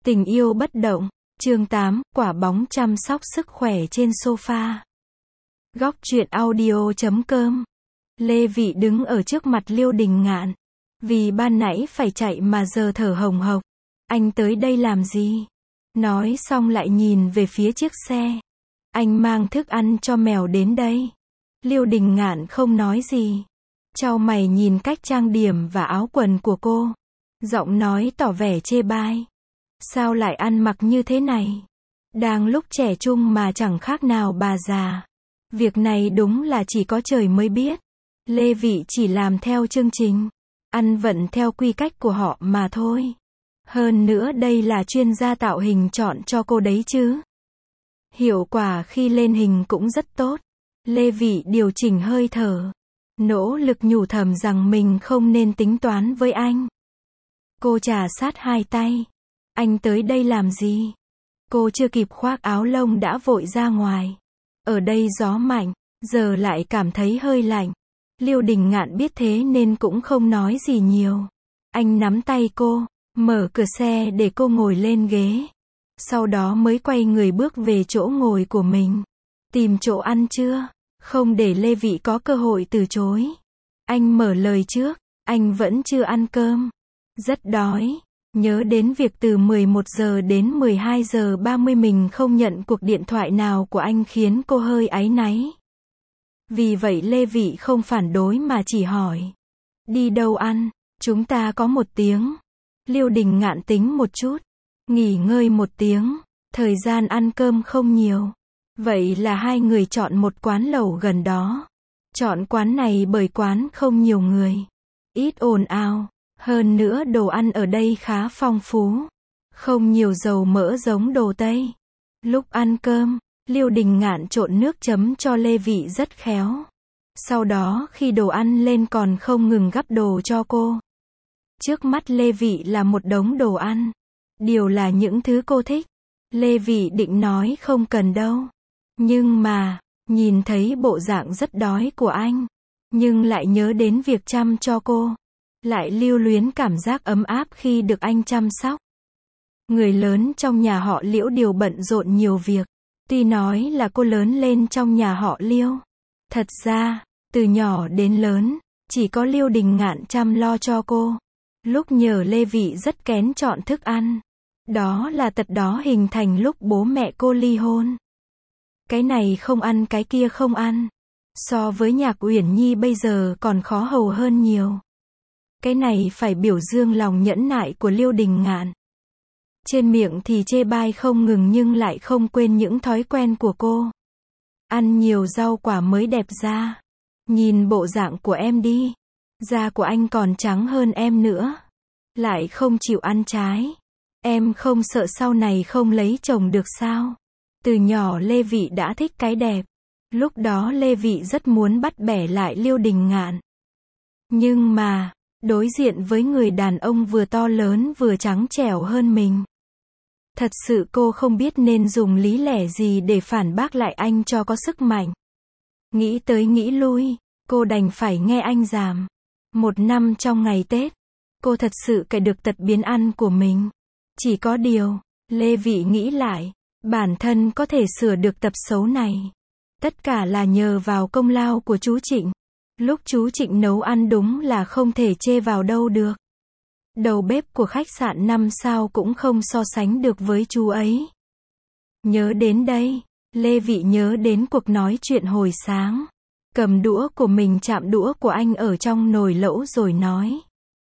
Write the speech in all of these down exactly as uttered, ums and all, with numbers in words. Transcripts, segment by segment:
Tình yêu bất động. Chương tám, quả bóng chăm sóc sức khỏe trên sofa. Góc truyện audio chấm com. Lê Vị đứng ở trước mặt Liêu Đình Ngạn. Vì ban nãy phải chạy mà giờ thở hồng hộc. Anh tới đây làm gì? Nói xong lại nhìn về phía chiếc xe. Anh mang thức ăn cho mèo đến đây. Liêu Đình Ngạn không nói gì. Chau mày nhìn cách trang điểm và áo quần của cô. Giọng nói tỏ vẻ chê bai. Sao lại ăn mặc như thế này? Đang lúc trẻ trung mà chẳng khác nào bà già. Việc này đúng là chỉ có trời mới biết. Lê Vị chỉ làm theo chương trình. Ăn vận theo quy cách của họ mà thôi. Hơn nữa đây là chuyên gia tạo hình chọn cho cô đấy chứ. Hiệu quả khi lên hình cũng rất tốt. Lê Vị điều chỉnh hơi thở. Nỗ lực nhủ thầm rằng mình không nên tính toán với anh. Cô trà sát hai tay. Anh tới đây làm gì? Cô chưa kịp khoác áo lông đã vội ra ngoài. Ở đây gió mạnh, giờ lại cảm thấy hơi lạnh. Liêu Đình Ngạn biết thế nên cũng không nói gì nhiều. Anh nắm tay cô, mở cửa xe để cô ngồi lên ghế. Sau đó mới quay người bước về chỗ ngồi của mình. Tìm chỗ ăn chưa? Không để Lê Vị có cơ hội từ chối. Anh mở lời trước, anh vẫn chưa ăn cơm. Rất đói. Nhớ đến việc từ mười một giờ đến mười hai giờ ba mươi mình không nhận cuộc điện thoại nào của anh khiến cô hơi áy náy. Vì vậy Lê Vị không phản đối mà chỉ hỏi. Đi đâu ăn? Chúng ta có một tiếng. Liêu Đình Ngạn tính một chút. Nghỉ ngơi một tiếng. Thời gian ăn cơm không nhiều. Vậy là hai người chọn một quán lẩu gần đó. Chọn quán này bởi quán không nhiều người. Ít ồn ào. Hơn nữa đồ ăn ở đây khá phong phú. Không nhiều dầu mỡ giống đồ Tây. Lúc ăn cơm, Liêu Đình Ngạn trộn nước chấm cho Lê Vị rất khéo. Sau đó khi đồ ăn lên còn không ngừng gắp đồ cho cô. Trước mắt Lê Vị là một đống đồ ăn. Điều là những thứ cô thích. Lê Vị định nói không cần đâu. Nhưng mà, nhìn thấy bộ dạng rất đói của anh. Nhưng lại nhớ đến việc chăm cho cô. Lại lưu luyến cảm giác ấm áp khi được anh chăm sóc. Người lớn trong nhà họ Liễu đều bận rộn nhiều việc. Tuy nói là cô lớn lên trong nhà họ Liêu. Thật ra, từ nhỏ đến lớn, chỉ có Liêu Đình Ngạn chăm lo cho cô. Lúc nhờ Lê Vị rất kén chọn thức ăn. Đó là tật đó hình thành lúc bố mẹ cô ly hôn. Cái này không ăn cái kia không ăn. So với Nhạc Uyển Nhi bây giờ còn khó hầu hơn nhiều. Cái này phải biểu dương lòng nhẫn nại của Liêu Đình Ngạn. Trên miệng thì chê bai không ngừng nhưng lại không quên những thói quen của cô. Ăn nhiều rau quả mới đẹp da. Nhìn bộ dạng của em đi. Da của anh còn trắng hơn em nữa. Lại không chịu ăn trái. Em không sợ sau này không lấy chồng được sao? Từ nhỏ Lê Vị đã thích cái đẹp. Lúc đó Lê Vị rất muốn bắt bẻ lại Liêu Đình Ngạn. Nhưng mà, đối diện với người đàn ông vừa to lớn vừa trắng trẻo hơn mình. Thật sự cô không biết nên dùng lý lẽ gì để phản bác lại anh cho có sức mạnh. Nghĩ tới nghĩ lui, cô đành phải nghe anh giàm. Một năm trong ngày Tết, cô thật sự cải được tật biến ăn của mình. Chỉ có điều, Lê Vị nghĩ lại, bản thân có thể sửa được tật xấu này. Tất cả là nhờ vào công lao của chú Trịnh. Lúc chú Trịnh nấu ăn đúng là không thể chê vào đâu được. Đầu bếp của khách sạn năm sao cũng không so sánh được với chú ấy. Nhớ đến đây, Lê Vị nhớ đến cuộc nói chuyện hồi sáng. Cầm đũa của mình chạm đũa của anh ở trong nồi lẩu rồi nói.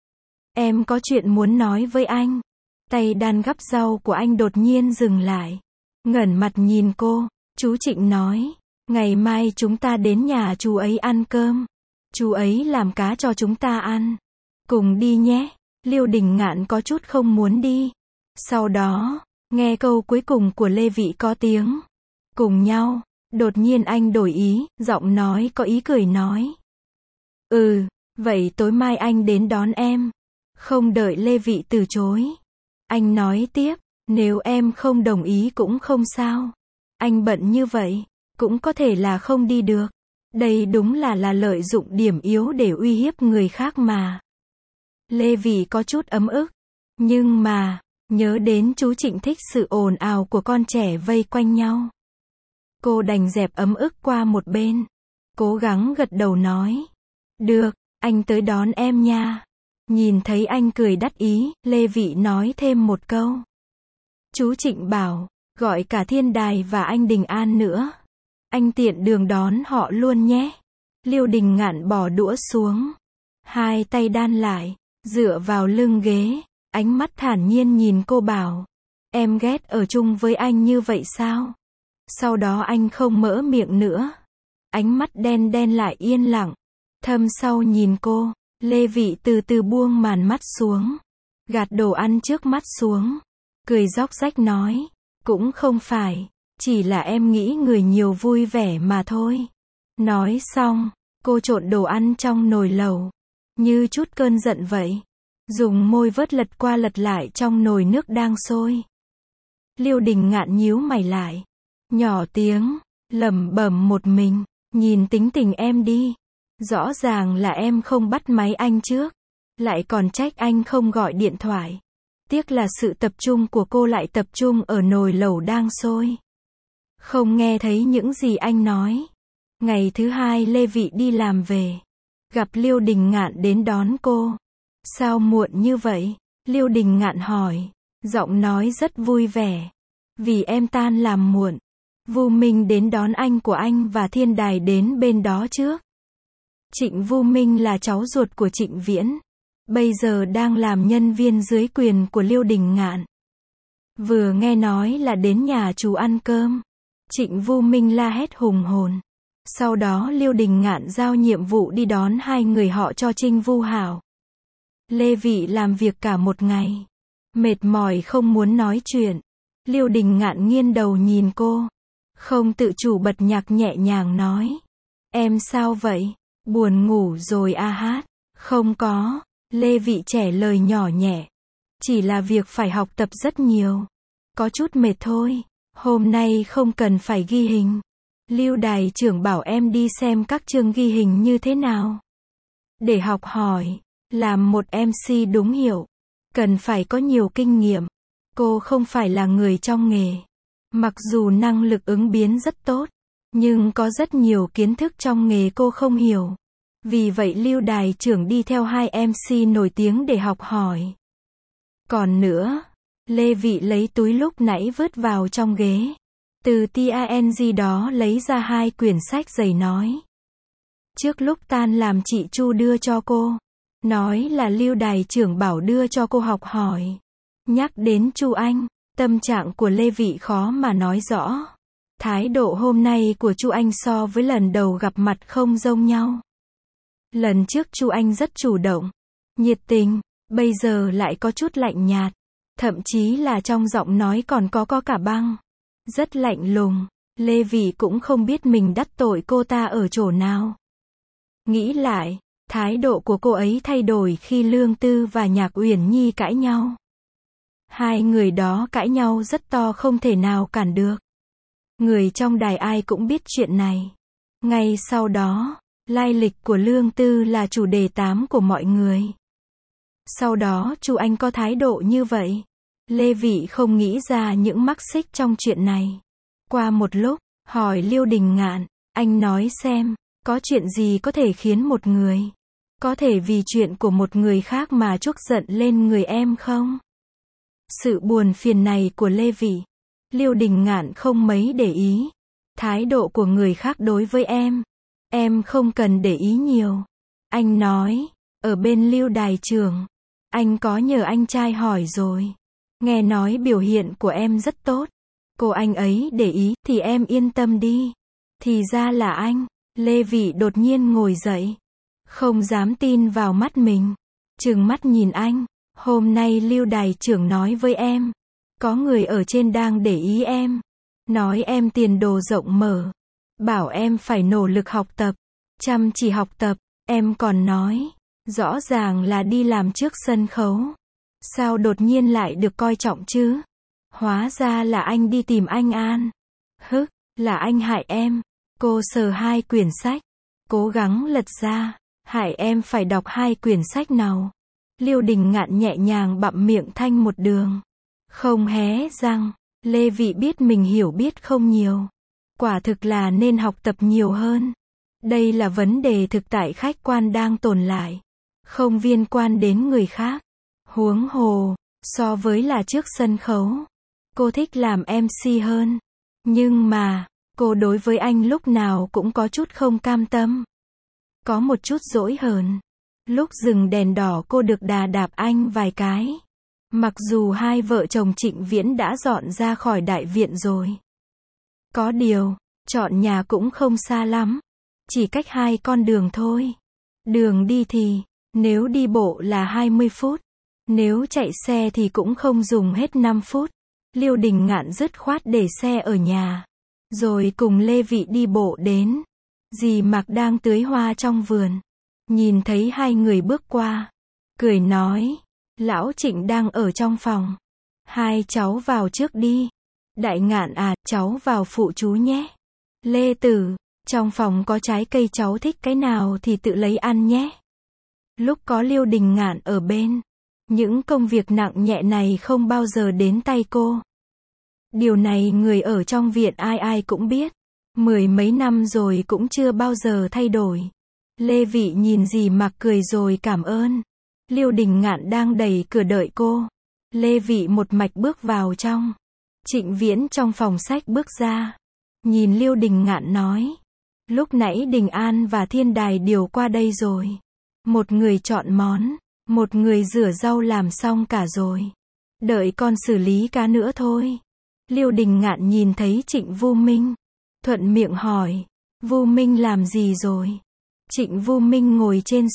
Em có chuyện muốn nói với anh. Tay đan gắp rau của anh đột nhiên dừng lại. Ngẩng mặt nhìn cô, chú Trịnh nói. Ngày mai chúng ta đến nhà chú ấy ăn cơm. Chú ấy làm cá cho chúng ta ăn. Cùng đi nhé. Liêu Đình Ngạn có chút không muốn đi. Sau đó, nghe câu cuối cùng của Lê Vị có tiếng. Cùng nhau. Đột nhiên anh đổi ý, giọng nói có ý cười nói. Ừ, vậy tối mai anh đến đón em. Không đợi Lê Vị từ chối. Anh nói tiếp, nếu em không đồng ý cũng không sao. Anh bận như vậy, cũng có thể là không đi được. Đây đúng là là lợi dụng điểm yếu để uy hiếp người khác mà. Lê Vị có chút ấm ức. Nhưng mà, Nhớ đến chú Trịnh thích sự ồn ào của con trẻ vây quanh nhau. Cô đành dẹp ấm ức qua một bên. Cố gắng gật đầu nói. Được, anh tới đón em nha. Nhìn thấy anh cười đắc ý, Lê Vị nói thêm một câu. Chú Trịnh bảo, gọi cả Thiên Đài và anh Đình An nữa. Anh tiện đường đón họ luôn nhé. Liêu Đình Ngạn bỏ đũa xuống. Hai tay đan lại, dựa vào lưng ghế, ánh mắt thản nhiên nhìn cô bảo. Em ghét ở chung với anh như vậy sao? Sau đó anh không mở miệng nữa. Ánh mắt đen đen lại yên lặng. Thâm sâu nhìn cô, Lê Vị từ từ buông màn mắt xuống. Gạt đồ ăn trước mắt xuống. Cười róc rách nói. Cũng không phải, chỉ là em nghĩ người nhiều vui vẻ mà thôi. Nói xong, cô trộn đồ ăn trong nồi lẩu. Như chút cơn giận vậy. Dùng môi vớt lật qua lật lại trong nồi nước đang sôi. Liêu Đình Ngạn nhíu mày lại. Nhỏ tiếng, lẩm bẩm một mình. Nhìn tính tình em đi. Rõ ràng là em không bắt máy anh trước. Lại còn trách anh không gọi điện thoại. Tiếc là sự tập trung của cô lại tập trung ở nồi lẩu đang sôi. Không nghe thấy những gì anh nói. Ngày thứ hai Lê Vị đi làm về. Gặp Liêu Đình Ngạn đến đón cô. Sao muộn như vậy? Liêu Đình Ngạn hỏi. Giọng nói rất vui vẻ. Vì em tan làm muộn. Vu Minh đến đón anh của anh và Thiên Đài đến bên đó trước. Trịnh Vu Minh là cháu ruột của Trịnh Viễn. Bây giờ đang làm nhân viên dưới quyền của Liêu Đình Ngạn. Vừa nghe nói là đến nhà chú ăn cơm. Trịnh Vu Minh la hét hùng hồn. Sau đó Liêu Đình Ngạn giao nhiệm vụ đi đón hai người họ cho Trinh Vu Hảo. Lê Vị làm việc cả một ngày. Mệt mỏi không muốn nói chuyện. Liêu Đình Ngạn nghiêng đầu nhìn cô. Không tự chủ bật nhạc nhẹ nhàng nói. Em sao vậy? Buồn ngủ rồi à hát? Không có. Lê Vị trẻ lời nhỏ nhẹ. Chỉ là việc phải học tập rất nhiều. Có chút mệt thôi. Hôm nay không cần phải ghi hình. Lưu đài trưởng bảo em đi xem các chương ghi hình như thế nào. Để học hỏi. Làm một em xê đúng hiểu. Cần phải có nhiều kinh nghiệm. Cô không phải là người trong nghề. Mặc dù năng lực ứng biến rất tốt. Nhưng có rất nhiều kiến thức trong nghề cô không hiểu. Vì vậy Lưu đài trưởng đi theo hai em xê nổi tiếng để học hỏi. Còn nữa, Lê Vị lấy túi lúc nãy vứt vào trong ghế. Từ tang đó lấy ra hai quyển sách dày nói. Trước lúc tan làm chị Chu đưa cho cô. Nói là Lưu đài trưởng bảo đưa cho cô học hỏi. Nhắc đến Chu Anh, tâm trạng của Lê Vị khó mà nói rõ. Thái độ hôm nay của Chu Anh so với lần đầu gặp mặt không giống nhau. Lần trước Chu Anh rất chủ động, nhiệt tình, bây giờ lại có chút lạnh nhạt. Thậm chí là trong giọng nói còn có có cả băng. Rất lạnh lùng. Lê Vị cũng không biết mình đắc tội cô ta ở chỗ nào. Nghĩ lại, thái độ của cô ấy thay đổi khi Lương Tư và Nhạc Uyển Nhi cãi nhau. Hai người đó cãi nhau rất to không thể nào cản được. Người trong đài ai cũng biết chuyện này. Ngay sau đó, lai lịch của Lương Tư là chủ đề tám của mọi người. Sau đó Chu Anh có thái độ như vậy. Lê Vị không nghĩ ra những mắc xích trong chuyện này. Qua một lúc, hỏi Liêu Đình Ngạn, anh nói xem, có chuyện gì có thể khiến một người, có thể vì chuyện của một người khác mà trút giận lên người em không? Sự buồn phiền này của Lê Vị, Liêu Đình Ngạn không mấy để ý. Thái độ của người khác đối với em, em không cần để ý nhiều. Anh nói, ở bên Lưu đài trưởng, anh có nhờ anh trai hỏi rồi. Nghe nói biểu hiện của em rất tốt. Cô anh ấy để ý thì em yên tâm đi. Thì ra là anh. Lê Vị đột nhiên ngồi dậy. Không dám tin vào mắt mình. Trừng mắt nhìn anh. Hôm nay Lưu đài trưởng nói với em. Có người ở trên đang để ý em. Nói em tiền đồ rộng mở. Bảo em phải nỗ lực học tập. Chăm chỉ học tập. Em còn nói. Rõ ràng là đi làm trước sân khấu. Sao đột nhiên lại được coi trọng chứ? Hóa ra là anh đi tìm anh An. Hứ, là anh hại em. Cô sờ hai quyển sách. Cố gắng lật ra. Hại em phải đọc hai quyển sách nào. Liêu Đình Ngạn nhẹ nhàng bặm miệng thanh một đường. Không hé răng. Lê Vị biết mình hiểu biết không nhiều. Quả thực là nên học tập nhiều hơn. Đây là vấn đề thực tại khách quan đang tồn lại. Không liên quan đến người khác. Huống hồ, so với là trước sân khấu. Cô thích làm em xê hơn. Nhưng mà, cô đối với anh lúc nào cũng có chút không cam tâm. Có một chút dỗi hờn. Lúc dừng đèn đỏ cô được đà đạp anh vài cái. Mặc dù hai vợ chồng Trịnh Viễn đã dọn ra khỏi đại viện rồi. Có điều, chọn nhà cũng không xa lắm. Chỉ cách hai con đường thôi. Đường đi thì, nếu đi bộ là hai mươi phút. Nếu chạy xe thì cũng không dùng hết năm phút. Liêu Đình Ngạn dứt khoát để xe ở nhà. Rồi cùng Lê Vị đi bộ đến. Dì Mạc đang tưới hoa trong vườn. Nhìn thấy hai người bước qua. Cười nói. Lão Trịnh đang ở trong phòng. Hai cháu vào trước đi. Đại Ngạn à, cháu vào phụ chú nhé. Lê Tử, trong phòng có trái cây cháu thích cái nào thì tự lấy ăn nhé. Lúc có Liêu Đình Ngạn ở bên, những công việc nặng nhẹ này không bao giờ đến tay cô. Điều này người ở trong viện ai ai cũng biết. Mười mấy năm rồi cũng chưa bao giờ thay đổi. Lê Vị nhìn dì Mạc cười rồi cảm ơn. Liêu Đình Ngạn đang đẩy cửa đợi cô. Lê Vị một mạch bước vào trong. Trịnh Viễn trong phòng sách bước ra. Nhìn Liêu Đình Ngạn nói. Lúc nãy Đình An và Thiên Đài đều qua đây rồi. Một người chọn món. Một người rửa rau làm xong cả rồi. Đợi con xử lý cá nữa thôi. Liêu Đình Ngạn nhìn thấy Trịnh Vu Minh. Thuận miệng hỏi. Vu Minh làm gì rồi? Trịnh Vu Minh ngồi trên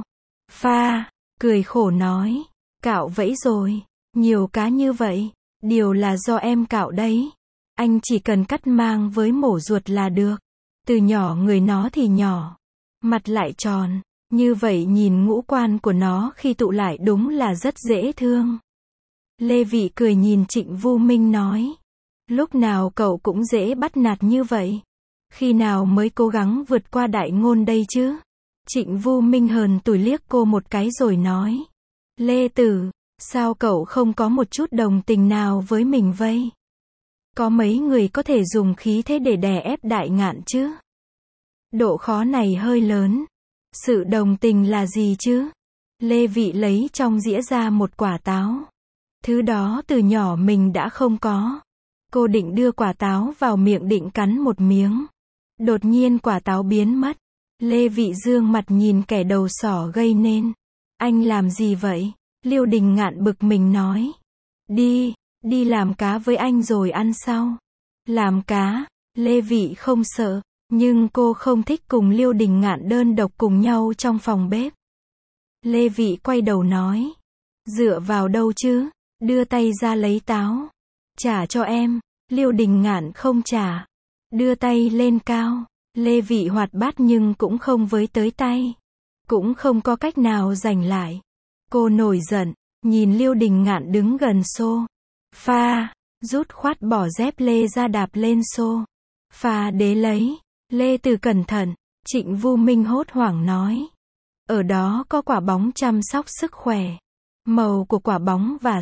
sofa. Cười khổ nói. Cạo vẫy rồi. Nhiều cá như vậy. Điều là do em cạo đấy. Anh chỉ cần cắt mang với mổ ruột là được. Từ nhỏ người nó thì nhỏ. Mặt lại tròn. Như vậy nhìn ngũ quan của nó khi tụ lại đúng là rất dễ thương. Lê Vị cười nhìn Trịnh Vu Minh nói. Lúc nào cậu cũng dễ bắt nạt như vậy. Khi nào mới cố gắng vượt qua đại ngôn đây chứ? Trịnh Vu Minh hờn tủi liếc cô một cái rồi nói. Lê Tử, sao cậu không có một chút đồng tình nào với mình vây? Có mấy người có thể dùng khí thế để đè ép Đại Ngạn chứ? Độ khó này hơi lớn. Sự đồng tình là gì chứ? Lê Vị lấy trong dĩa ra một quả táo. Thứ đó từ nhỏ mình đã không có. Cô định đưa quả táo vào miệng định cắn một miếng. Đột nhiên quả táo biến mất. Lê Vị dương mặt nhìn kẻ đầu sỏ gây nên. Anh làm gì vậy? Liêu Đình Ngạn bực mình nói. Đi, đi làm cá với anh rồi ăn sau. Làm cá, Lê Vị không sợ, nhưng cô không thích cùng Liêu Đình Ngạn đơn độc cùng nhau trong phòng bếp. Lê Vị quay đầu nói. Dựa vào đâu chứ? Đưa tay ra lấy táo. Trả cho em. Liêu Đình Ngạn không trả. Đưa tay lên cao. Lê Vị hoạt bát nhưng cũng không với tới tay. Cũng không có cách nào giành lại. Cô nổi giận, nhìn Liêu Đình Ngạn đứng gần sofa, rút khoát bỏ dép lê ra đạp lên sofa đế lấy. Lê Từ cẩn thận, Trịnh Vu Minh hốt hoảng nói. Ở đó có quả bóng chăm sóc sức khỏe. Màu của quả bóng và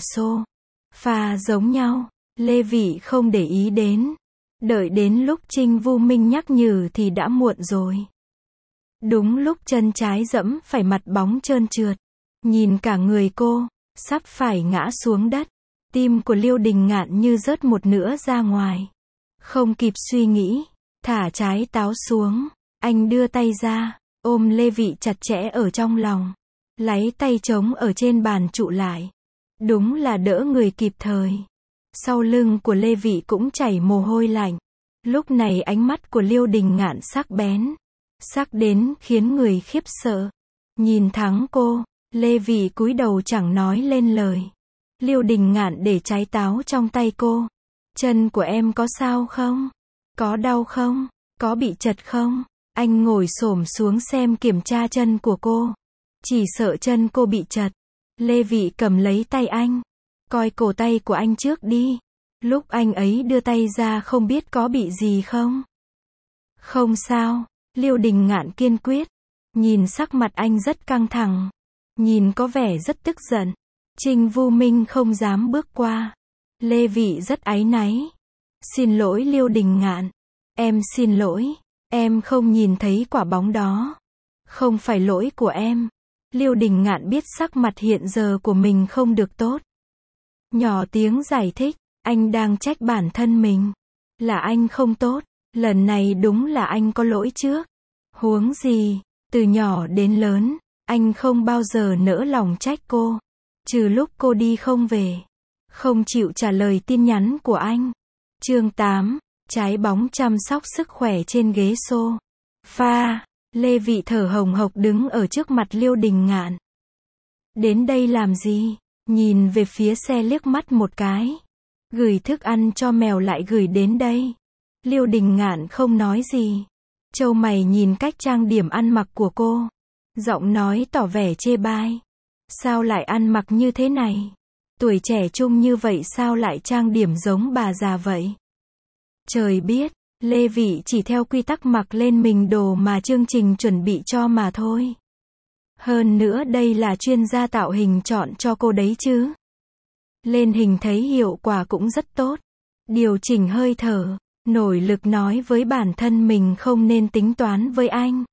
sofa giống nhau. Lê Vị không để ý đến. Đợi đến lúc Trịnh Vu Minh nhắc nhở thì đã muộn rồi. Đúng lúc chân trái dẫm phải mặt bóng trơn trượt. Nhìn cả người cô, sắp phải ngã xuống đất. Tim của Liêu Đình Ngạn như rớt một nửa ra ngoài. Không kịp suy nghĩ, thả trái táo xuống. Anh đưa tay ra, ôm Lê Vị chặt chẽ ở trong lòng. Lấy tay trống ở trên bàn trụ lại. Đúng là đỡ người kịp thời. Sau lưng của Lê Vị cũng chảy mồ hôi lạnh. Lúc này ánh mắt của Liêu Đình Ngạn sắc bén. Sắc đến khiến người khiếp sợ. Nhìn thẳng cô, Lê Vị cúi đầu chẳng nói lên lời. Liêu Đình Ngạn để trái táo trong tay cô. Chân của em có sao không? Có đau không? Có bị chật không? Anh ngồi xổm xuống xem kiểm tra chân của cô. Chỉ sợ chân cô bị chật. Lê Vị cầm lấy tay anh. Coi cổ tay của anh trước đi. Lúc anh ấy đưa tay ra không biết có bị gì không? Không sao. Liêu Đình Ngạn kiên quyết. Nhìn sắc mặt anh rất căng thẳng. Nhìn có vẻ rất tức giận. Trịnh Vu Minh không dám bước qua. Lê Vị rất áy náy. Xin lỗi Liêu Đình Ngạn. Em xin lỗi. Em không nhìn thấy quả bóng đó. Không phải lỗi của em. Liêu Đình Ngạn biết sắc mặt hiện giờ của mình không được tốt. Nhỏ tiếng giải thích. Anh đang trách bản thân mình. Là anh không tốt. Lần này đúng là anh có lỗi trước. Huống gì, từ nhỏ đến lớn, anh không bao giờ nỡ lòng trách cô. Trừ lúc cô đi không về. Không chịu trả lời tin nhắn của anh. Chương tám, trái bóng chăm sóc sức khỏe trên ghế sofa. Lê Vị thở hồng hộc đứng ở trước mặt Liêu Đình Ngạn. Đến đây làm gì? Nhìn về phía xe liếc mắt một cái. Gửi thức ăn cho mèo lại gửi đến đây. Liêu Đình Ngạn không nói gì. Châu mày nhìn cách trang điểm ăn mặc của cô. Giọng nói tỏ vẻ chê bai. Sao lại ăn mặc như thế này? Tuổi trẻ trung như vậy sao lại trang điểm giống bà già vậy? Trời biết, Lê Vị chỉ theo quy tắc mặc lên mình đồ mà chương trình chuẩn bị cho mà thôi. Hơn nữa đây là chuyên gia tạo hình chọn cho cô đấy chứ. Lên hình thấy hiệu quả cũng rất tốt. Điều chỉnh hơi thở, nổi lực nói với bản thân mình không nên tính toán với anh.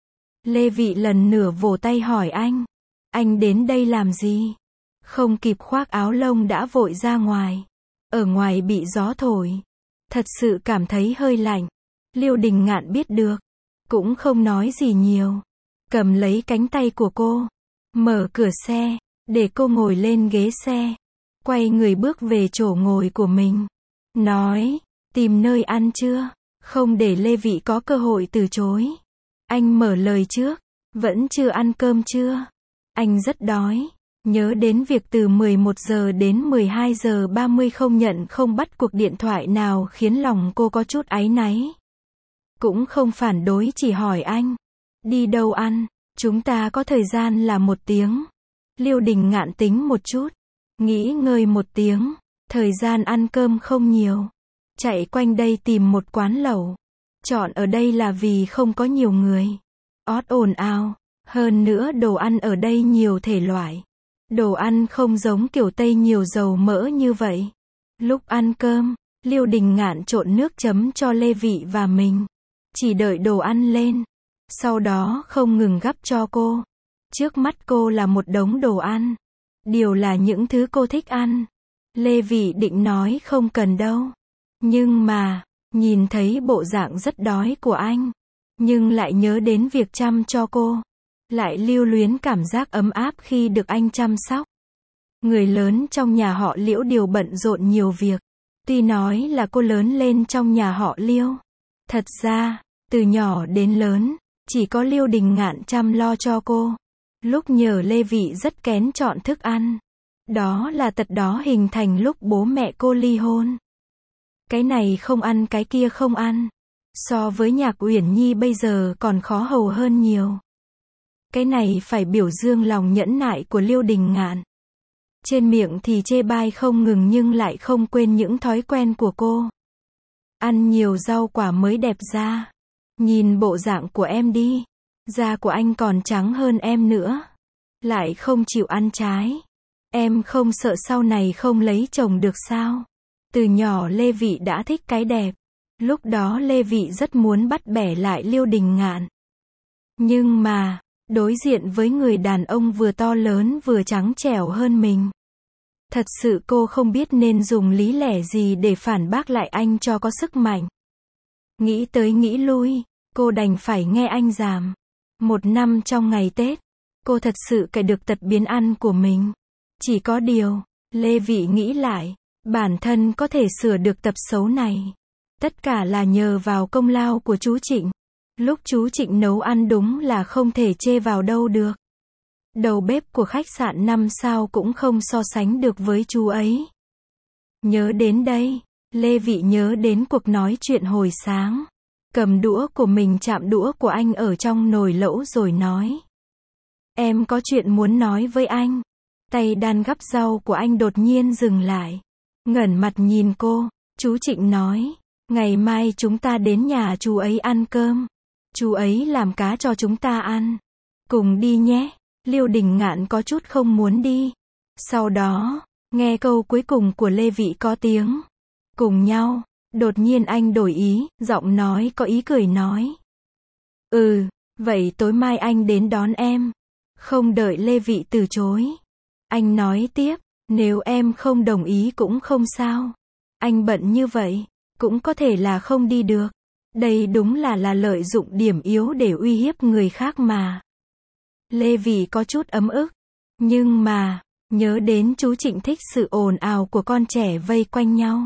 Lê Vị lần nửa vỗ tay hỏi anh. Anh đến đây làm gì? Không kịp khoác áo lông đã vội ra ngoài. Ở ngoài bị gió thổi. Thật sự cảm thấy hơi lạnh. Liêu Đình Ngạn biết được. Cũng không nói gì nhiều. Cầm lấy cánh tay của cô. Mở cửa xe. Để cô ngồi lên ghế xe. Quay người bước về chỗ ngồi của mình. Nói. Tìm nơi ăn chưa? Không để Lê Vị có cơ hội từ chối. Anh mở lời trước. Vẫn chưa ăn cơm chưa? Anh rất đói. Nhớ đến việc từ mười một giờ đến mười hai giờ ba mươi không nhận không bắt cuộc điện thoại nào khiến lòng cô có chút áy náy. Cũng không phản đối chỉ hỏi anh. Đi đâu ăn? Chúng ta có thời gian là một tiếng. Liêu Đình Ngạn tính một chút. Nghĩ ngơi một tiếng. Thời gian ăn cơm không nhiều. Chạy quanh đây tìm một quán lẩu. Chọn ở đây là vì không có nhiều người. Ót ồn ào. Hơn nữa đồ ăn ở đây nhiều thể loại. Đồ ăn không giống kiểu Tây nhiều dầu mỡ như vậy. Lúc ăn cơm, Liêu Đình Ngạn trộn nước chấm cho Lê Vị và mình. Chỉ đợi đồ ăn lên. Sau đó không ngừng gắp cho cô. Trước mắt cô là một đống đồ ăn. Điều là những thứ cô thích ăn. Lê Vị định nói không cần đâu. Nhưng mà, nhìn thấy bộ dạng rất đói của anh. Nhưng lại nhớ đến việc chăm cho cô. Lại lưu luyến cảm giác ấm áp khi được anh chăm sóc. Người lớn trong nhà họ Liễu đều bận rộn nhiều việc. Tuy nói là cô lớn lên trong nhà họ Liêu. Thật ra, từ nhỏ đến lớn, chỉ có Liêu Đình Ngạn chăm lo cho cô. Lúc nhờ Lê Vị rất kén chọn thức ăn. Đó là tật đó hình thành lúc bố mẹ cô ly hôn. Cái này không ăn cái kia không ăn. So với Nhạc Uyển Nhi bây giờ còn khó hầu hơn nhiều. Cái này phải biểu dương lòng nhẫn nại của Liêu Đình Ngạn. Trên miệng thì chê bai không ngừng nhưng lại không quên những thói quen của cô. Ăn nhiều rau quả mới đẹp da. Nhìn bộ dạng của em đi. Da của anh còn trắng hơn em nữa. Lại không chịu ăn trái. Em không sợ sau này không lấy chồng được sao? Từ nhỏ Lê Vị đã thích cái đẹp. Lúc đó Lê Vị rất muốn bắt bẻ lại Liêu Đình Ngạn. Nhưng mà, đối diện với người đàn ông vừa to lớn vừa trắng trẻo hơn mình. Thật sự cô không biết nên dùng lý lẽ gì để phản bác lại anh cho có sức mạnh. Nghĩ tới nghĩ lui, cô đành phải nghe anh giàm. Một năm trong ngày Tết, cô thật sự cải được tật biến ăn của mình. Chỉ có điều, Lê Vị nghĩ lại, bản thân có thể sửa được tật xấu này. Tất cả là nhờ vào công lao của chú Trịnh. Lúc chú Trịnh nấu ăn đúng là không thể chê vào đâu được. Đầu bếp của khách sạn năm sao cũng không so sánh được với chú ấy. Nhớ đến đây, Lê Vị nhớ đến cuộc nói chuyện hồi sáng. Cầm đũa của mình chạm đũa của anh ở trong nồi lẩu rồi nói. Em có chuyện muốn nói với anh. Tay đan gắp rau của anh đột nhiên dừng lại. Ngẩng mặt nhìn cô, chú Trịnh nói. Ngày mai chúng ta đến nhà chú ấy ăn cơm. Chú ấy làm cá cho chúng ta ăn. Cùng đi nhé. Liêu Đình Ngạn có chút không muốn đi. Sau đó, Nghe câu cuối cùng của Lê Vị có tiếng cùng nhau, đột nhiên anh đổi ý, giọng nói có ý cười nói. Ừ, vậy tối mai anh đến đón em. Không đợi Lê Vị từ chối. Anh nói tiếp, nếu em không đồng ý cũng không sao. Anh bận như vậy, cũng có thể là không đi được. Đây đúng là là lợi dụng điểm yếu để uy hiếp người khác mà. Lê Vị có chút ấm ức. Nhưng mà, nhớ đến chú Trịnh thích sự ồn ào của con trẻ vây quanh nhau.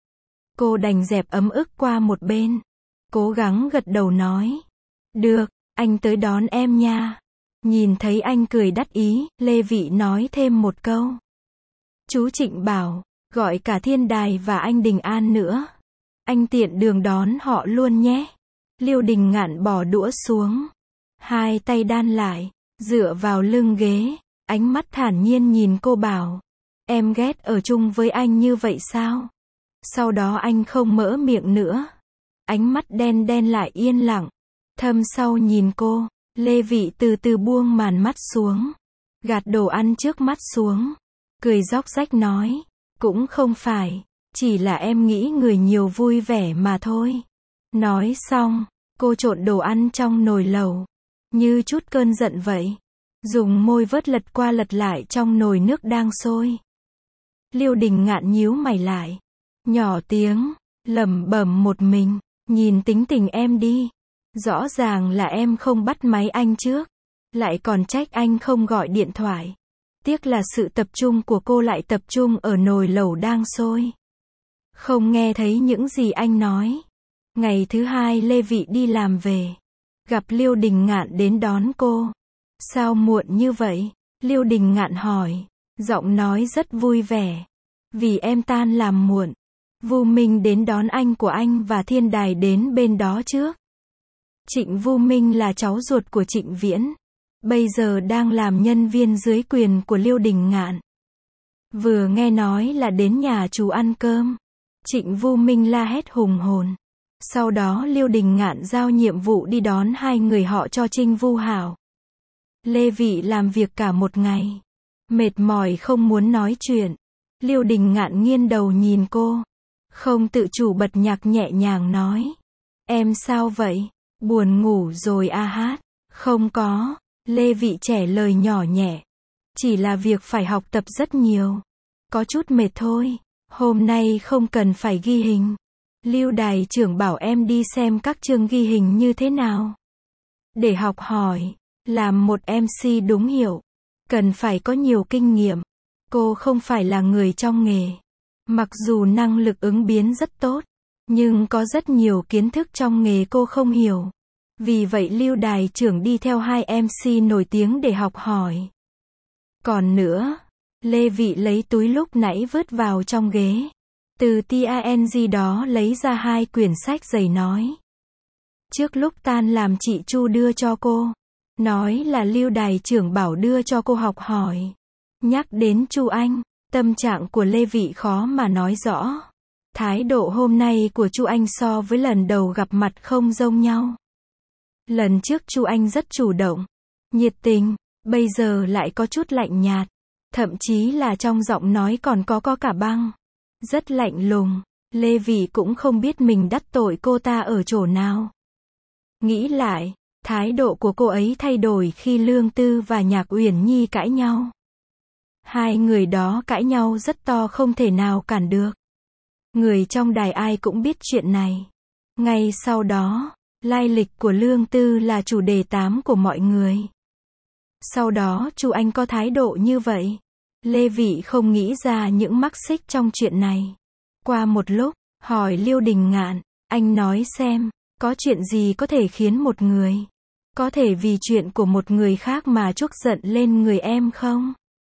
Cô đành dẹp ấm ức qua một bên. Cố gắng gật đầu nói. Được, anh tới đón em nha. Nhìn thấy anh cười đắc ý, Lê Vị nói thêm một câu. Chú Trịnh bảo, gọi cả Thiên Đài và anh Đình An nữa. Anh tiện đường đón họ luôn nhé. Liêu Đình Ngạn bỏ đũa xuống. Hai tay đan lại, dựa vào lưng ghế. Ánh mắt thản nhiên nhìn cô bảo. Em ghét ở chung với anh như vậy sao? Sau đó anh không mở miệng nữa. Ánh mắt đen đen lại yên lặng. Thâm sâu nhìn cô. Lê Vị từ từ buông màn mắt xuống. Gạt đồ ăn trước mắt xuống. Cười róc rách nói. Cũng không phải. Chỉ là em nghĩ người nhiều vui vẻ mà thôi. Nói xong, cô trộn đồ ăn trong nồi lẩu. Như chút cơn giận vậy. Dùng môi vớt lật qua lật lại trong nồi nước đang sôi. Liêu Đình Ngạn nhíu mày lại. Nhỏ tiếng, lẩm bẩm một mình. Nhìn tính tình em đi. Rõ ràng là em không bắt máy anh trước. Lại còn trách anh không gọi điện thoại. Tiếc là sự tập trung của cô lại tập trung ở nồi lẩu đang sôi. Không nghe thấy những gì anh nói. Ngày thứ hai Lê Vị đi làm về. Gặp Liêu Đình Ngạn đến đón cô. Sao muộn như vậy? Liêu Đình Ngạn hỏi. Giọng nói rất vui vẻ. Vì em tan làm muộn. Vu Minh đến đón anh của anh và Thiên Đài đến bên đó trước. Trịnh Vu Minh là cháu ruột của Trịnh Viễn. Bây giờ đang làm nhân viên dưới quyền của Liêu Đình Ngạn. Vừa nghe nói là đến nhà chú ăn cơm. Trịnh Vu Minh la hét hùng hồn. Sau đó Liêu Đình Ngạn giao nhiệm vụ đi đón hai người họ cho Trinh Vu Hảo. Lê Vị làm việc cả một ngày. Mệt mỏi không muốn nói chuyện. Liêu Đình Ngạn nghiêng đầu nhìn cô. Không tự chủ bật nhạc nhẹ nhàng nói. Em sao vậy? Buồn ngủ rồi à hát? Không có. Lê Vị trẻ lời nhỏ nhẹ. Chỉ là việc phải học tập rất nhiều. Có chút mệt thôi. Hôm nay không cần phải ghi hình. Lưu Đài trưởng bảo em đi xem các chương ghi hình như thế nào. Để học hỏi. Làm một em xê đúng hiểu. Cần phải có nhiều kinh nghiệm. Cô không phải là người trong nghề. Mặc dù năng lực ứng biến rất tốt. Nhưng có rất nhiều kiến thức trong nghề cô không hiểu. Vì vậy Lưu Đài trưởng đi theo hai em xê nổi tiếng để học hỏi. Còn nữa, Lê Vị lấy túi lúc nãy vứt vào trong ghế. Từ tang đó lấy ra hai quyển sách dày nói. Trước lúc tan làm chị Chu đưa cho cô. Nói là Lưu Đài trưởng bảo đưa cho cô học hỏi. Nhắc đến Chu Anh, tâm trạng của Lê Vị khó mà nói rõ. Thái độ hôm nay của Chu Anh so với lần đầu gặp mặt không giống nhau. Lần trước Chu Anh rất chủ động, nhiệt tình, bây giờ lại có chút lạnh nhạt. Thậm chí là trong giọng nói còn có có cả băng. Rất lạnh lùng. Lê Vị cũng không biết mình đắc tội cô ta ở chỗ nào. Nghĩ lại, thái độ của cô ấy thay đổi khi Lương Tư và Nhạc Uyển Nhi cãi nhau. Hai người đó cãi nhau rất to không thể nào cản được. Người trong đài ai cũng biết chuyện này. Ngay sau đó, lai lịch của Lương Tư là chủ đề tám của mọi người. Sau đó Chu Anh có thái độ như vậy. Lê Vị không nghĩ ra những mắc xích trong chuyện này. Qua một lúc, hỏi Liêu Đình Ngạn, anh nói xem, có chuyện gì có thể khiến một người, có thể vì chuyện của một người khác mà trút giận lên người em không?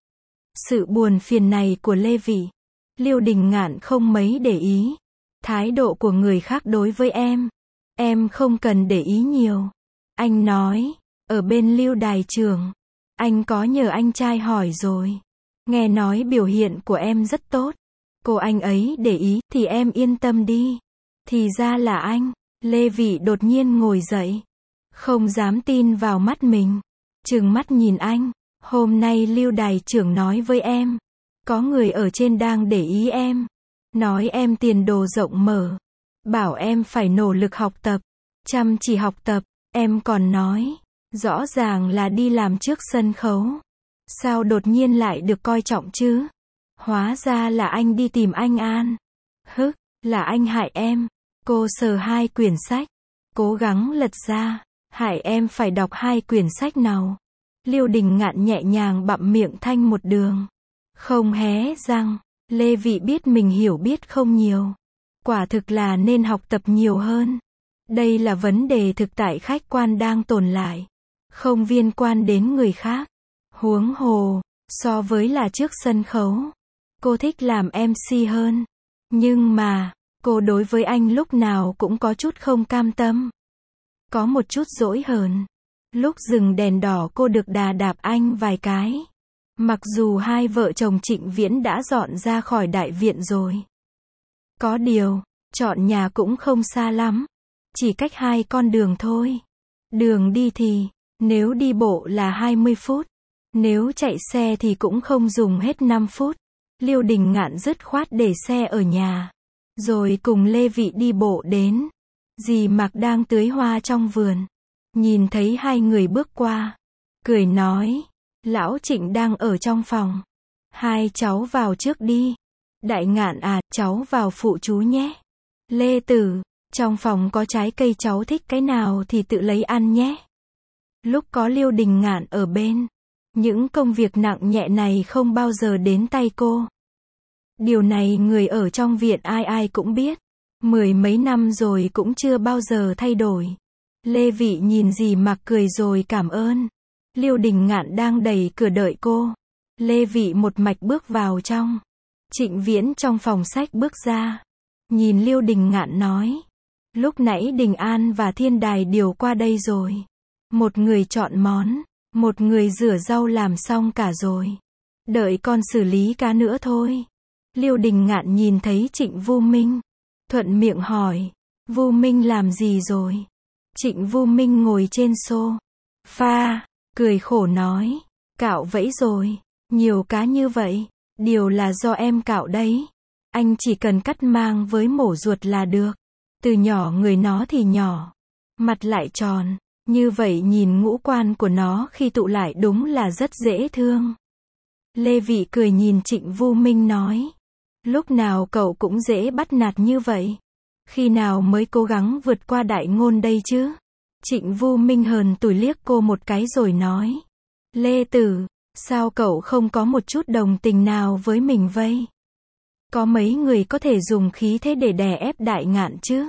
Sự buồn phiền này của Lê Vị, Liêu Đình Ngạn không mấy để ý. Thái độ của người khác đối với em, em không cần để ý nhiều. Anh nói, ở bên Lưu Đài trưởng, anh có nhờ anh trai hỏi rồi. Nghe nói biểu hiện của em rất tốt. Cô anh ấy để ý, thì em yên tâm đi. Thì ra là anh. Lê Vị đột nhiên ngồi dậy. Không dám tin vào mắt mình. Trừng mắt nhìn anh. Hôm nay Lưu Đài trưởng nói với em. Có người ở trên đang để ý em. Nói em tiền đồ rộng mở. Bảo em phải nỗ lực học tập. Chăm chỉ học tập. Em còn nói. Rõ ràng là đi làm trước sân khấu. Sao đột nhiên lại được coi trọng chứ? Hóa ra là anh đi tìm anh An. Hức, là anh hại em. Cô sờ hai quyển sách. Cố gắng lật ra. Hại em phải đọc hai quyển sách nào. Liêu Đình Ngạn nhẹ nhàng bặm miệng thanh một đường. Không hé răng. Lê Vị biết mình hiểu biết không nhiều. Quả thực là nên học tập nhiều hơn. Đây là vấn đề thực tại khách quan đang tồn lại. Không liên quan đến người khác. Huống hồ, so với là trước sân khấu. Cô thích làm em xê hơn. Nhưng mà, cô đối với anh lúc nào cũng có chút không cam tâm. Có một chút dỗi hờn. Lúc dừng đèn đỏ cô được đà đạp anh vài cái. Mặc dù hai vợ chồng Trịnh Viễn đã dọn ra khỏi đại viện rồi. Có điều, chọn nhà cũng không xa lắm. Chỉ cách hai con đường thôi. Đường đi thì, nếu đi bộ là hai mươi phút. Nếu chạy xe thì cũng không dùng hết năm phút. Liêu Đình Ngạn dứt khoát để xe ở nhà. Rồi cùng Lê Vị đi bộ đến. Dì Mạc đang tưới hoa trong vườn. Nhìn thấy hai người bước qua. Cười nói. Lão Trịnh đang ở trong phòng. Hai cháu vào trước đi. Đại Ngạn à, cháu vào phụ chú nhé. Lê Tử, trong phòng có trái cây cháu thích cái nào thì tự lấy ăn nhé. Lúc có Liêu Đình Ngạn ở bên. Những công việc nặng nhẹ này không bao giờ đến tay cô. Điều này người ở trong viện ai ai cũng biết. Mười mấy năm rồi cũng chưa bao giờ thay đổi. Lê Vị nhìn dì Mạc cười rồi cảm ơn. Liêu Đình Ngạn đang đẩy cửa đợi cô. Lê Vị một mạch bước vào trong. Trịnh Viễn trong phòng sách bước ra. Nhìn Liêu Đình Ngạn nói. Lúc nãy Đình An và Thiên Đài đều qua đây rồi. Một người chọn món. Một người rửa rau làm xong cả rồi. Đợi con xử lý cá nữa thôi. Liêu Đình Ngạn nhìn thấy Trịnh Vu Minh. Thuận miệng hỏi. Vu Minh làm gì rồi? Trịnh Vu Minh ngồi trên sofa. Cười khổ nói. Cạo vẫy rồi. Nhiều cá như vậy. Điều là do em cạo đấy. Anh chỉ cần cắt mang với mổ ruột là được. Từ nhỏ người nó thì nhỏ. Mặt lại tròn. Như vậy nhìn ngũ quan của nó khi tụ lại đúng là rất dễ thương. Lê Vị cười nhìn Trịnh Vu Minh nói. Lúc nào cậu cũng dễ bắt nạt như vậy. Khi nào mới cố gắng vượt qua đại ngôn đây chứ? Trịnh Vu Minh hờn tủi liếc cô một cái rồi nói. Lê Tử, sao cậu không có một chút đồng tình nào với mình vậy? Có mấy người có thể dùng khí thế để đè ép Đại Ngạn chứ?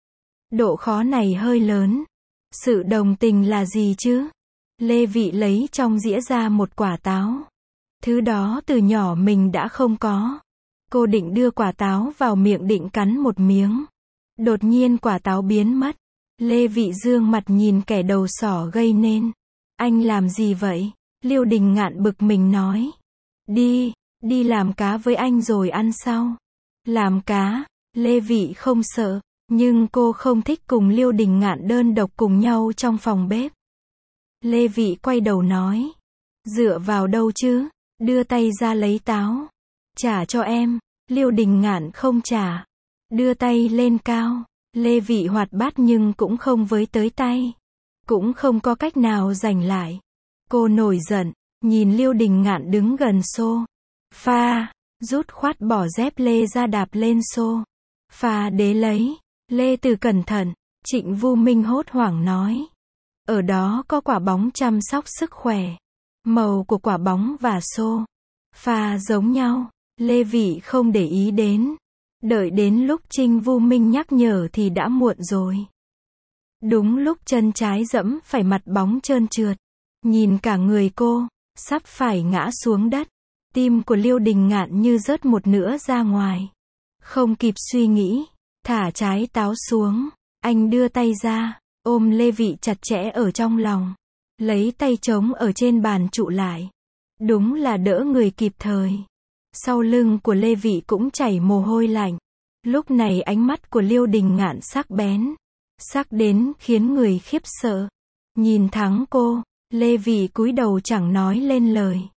Độ khó này hơi lớn. Sự đồng tình là gì chứ? Lê Vị lấy trong dĩa ra một quả táo. Thứ đó từ nhỏ mình đã không có. Cô định đưa quả táo vào miệng định cắn một miếng. Đột nhiên quả táo biến mất. Lê Vị dương mặt nhìn kẻ đầu sỏ gây nên. Anh làm gì vậy? Liêu Đình Ngạn bực mình nói. Đi, đi làm cá với anh rồi ăn sau. Làm cá, Lê Vị không sợ. Nhưng cô không thích cùng Liêu Đình Ngạn đơn độc cùng nhau trong phòng bếp. Lê Vị quay đầu nói. Dựa vào đâu chứ? Đưa tay ra lấy táo. Trả cho em. Liêu Đình Ngạn không trả. Đưa tay lên cao. Lê Vị hoạt bát nhưng cũng không với tới tay. Cũng không có cách nào giành lại. Cô nổi giận. Nhìn Liêu Đình Ngạn đứng gần sofa. Rút khoát bỏ dép lê ra đạp lên sofa đế lấy. Lê Từ cẩn thận. Trịnh Vu Minh hốt hoảng nói. Ở đó có quả bóng chăm sóc sức khỏe. Màu của quả bóng và sofa giống nhau. Lê Vị không để ý đến. Đợi đến lúc Trịnh Vu Minh nhắc nhở thì đã muộn rồi. Đúng lúc chân trái dẫm phải mặt bóng trơn trượt. Nhìn cả người cô, sắp phải ngã xuống đất. Tim của Liêu Đình Ngạn như rớt một nửa ra ngoài. Không kịp suy nghĩ. Thả trái táo xuống. Anh đưa tay ra. Ôm Lê Vị chặt chẽ ở trong lòng. Lấy tay trống ở trên bàn trụ lại. Đúng là đỡ người kịp thời. Sau lưng của Lê Vị cũng chảy mồ hôi lạnh. Lúc này ánh mắt của Liêu Đình Ngạn sắc bén. Sắc đến khiến người khiếp sợ. Nhìn thẳng cô, Lê Vị cúi đầu chẳng nói lên lời.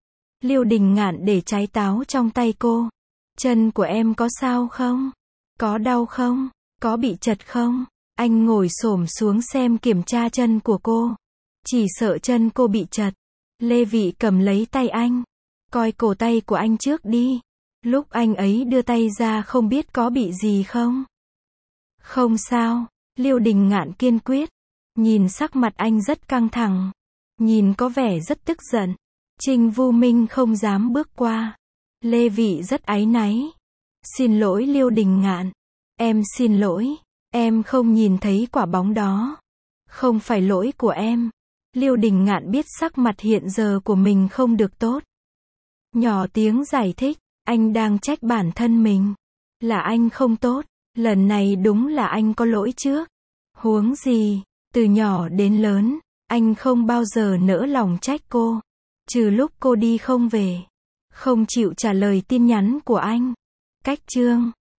Liêu Đình Ngạn để trái táo trong tay cô. Chân của em có sao không? Có đau không? Có bị chật không? Anh ngồi xổm xuống xem kiểm tra chân của cô. Chỉ sợ chân cô bị chật. Lê Vị cầm lấy tay anh. Coi cổ tay của anh trước đi. Lúc anh ấy đưa tay ra không biết có bị gì không? Không sao. Liêu Đình Ngạn kiên quyết. Nhìn sắc mặt anh rất căng thẳng. Nhìn có vẻ rất tức giận. Trình Vu Minh không dám bước qua. Lê Vị rất áy náy. Xin lỗi Liêu Đình Ngạn. Em xin lỗi. Em không nhìn thấy quả bóng đó. Không phải lỗi của em. Liêu Đình Ngạn biết sắc mặt hiện giờ của mình không được tốt. Nhỏ tiếng giải thích. Anh đang trách bản thân mình. Là anh không tốt. Lần này đúng là anh có lỗi trước. Huống gì, từ nhỏ đến lớn, anh không bao giờ nỡ lòng trách cô. Trừ lúc cô đi không về. Không chịu trả lời tin nhắn của anh. Cách chương